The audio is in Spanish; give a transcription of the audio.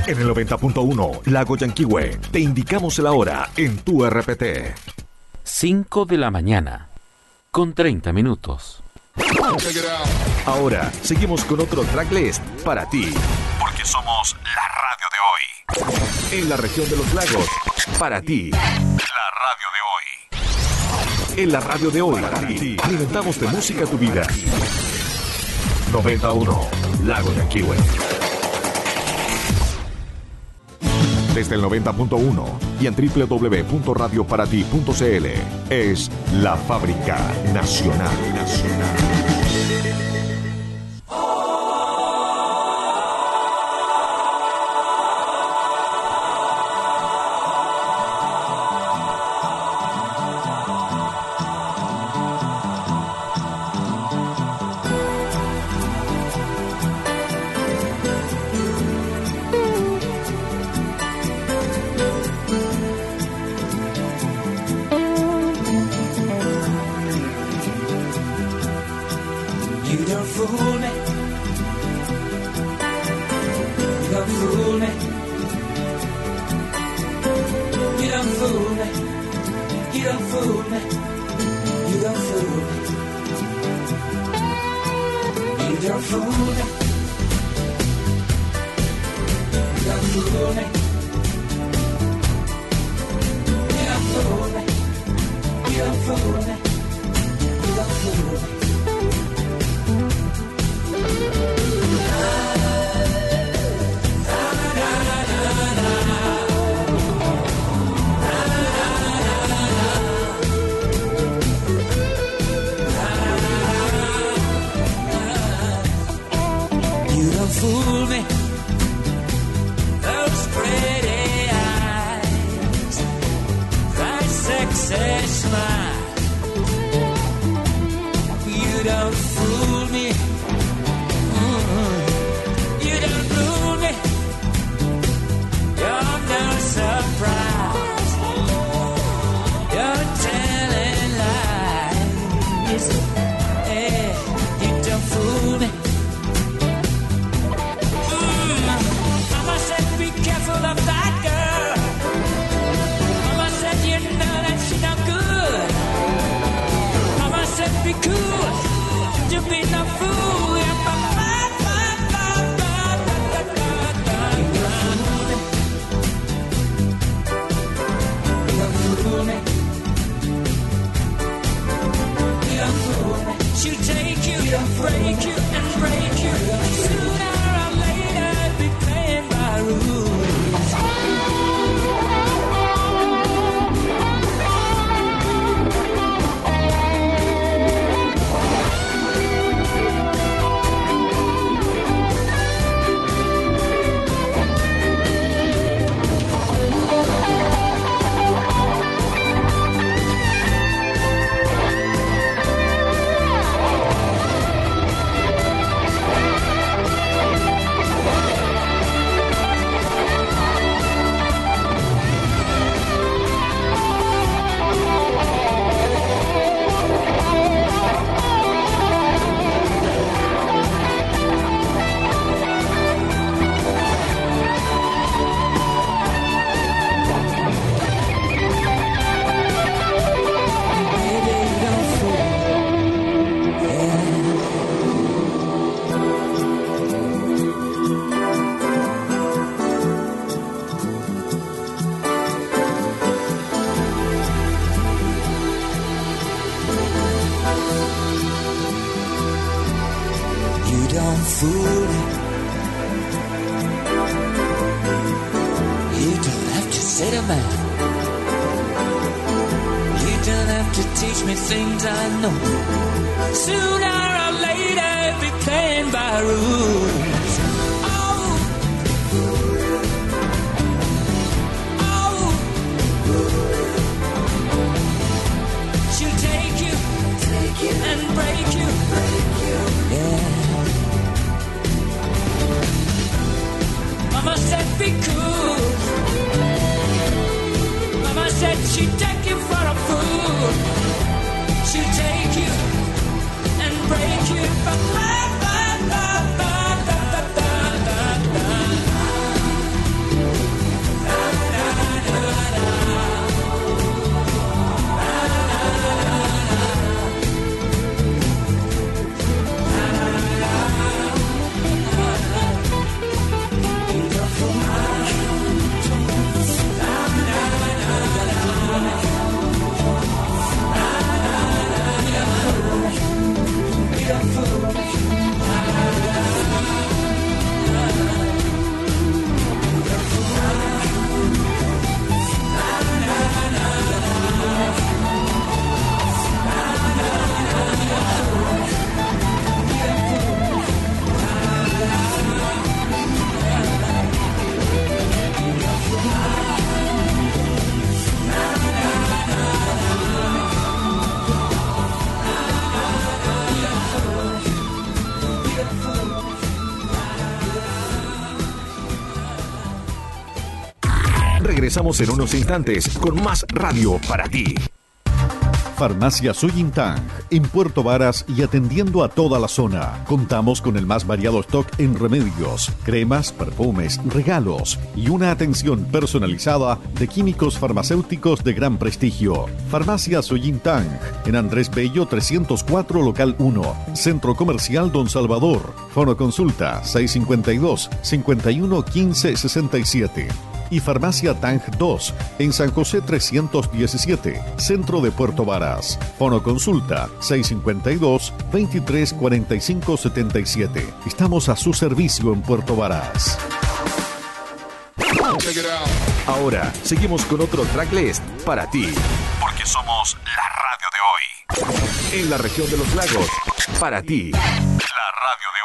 En el 90.1, Lago Yanquihue, te indicamos la hora en tu RPT. 5 de la mañana, con 30 minutos. Ahora, seguimos con otro tracklist para ti. Porque somos la radio de hoy. En la región de los lagos, para ti. La radio de hoy. En la radio de hoy, para ti. Alimentamos de música tu vida. 91, Lago Yanquihue. Desde el 90.1 y en www.radioparati.cl es la Fábrica Nacional. Regresamos en unos instantes con más radio para ti. Farmacia Suyintang, en Puerto Varas y atendiendo a toda la zona. Contamos con el más variado stock en remedios, cremas, perfumes, regalos y una atención personalizada de químicos farmacéuticos de gran prestigio. Farmacia Suyintang, en Andrés Bello 304, local 1, Centro Comercial Don Salvador. Fonoconsulta 652-511567. Y Farmacia Tang 2, en San José 317, Centro de Puerto Varas. Fonoconsulta 652-234577. Estamos a su servicio en Puerto Varas. Ahora seguimos con otro tracklist para ti, porque somos la radio de hoy. En la región de los lagos, para ti, la radio de hoy.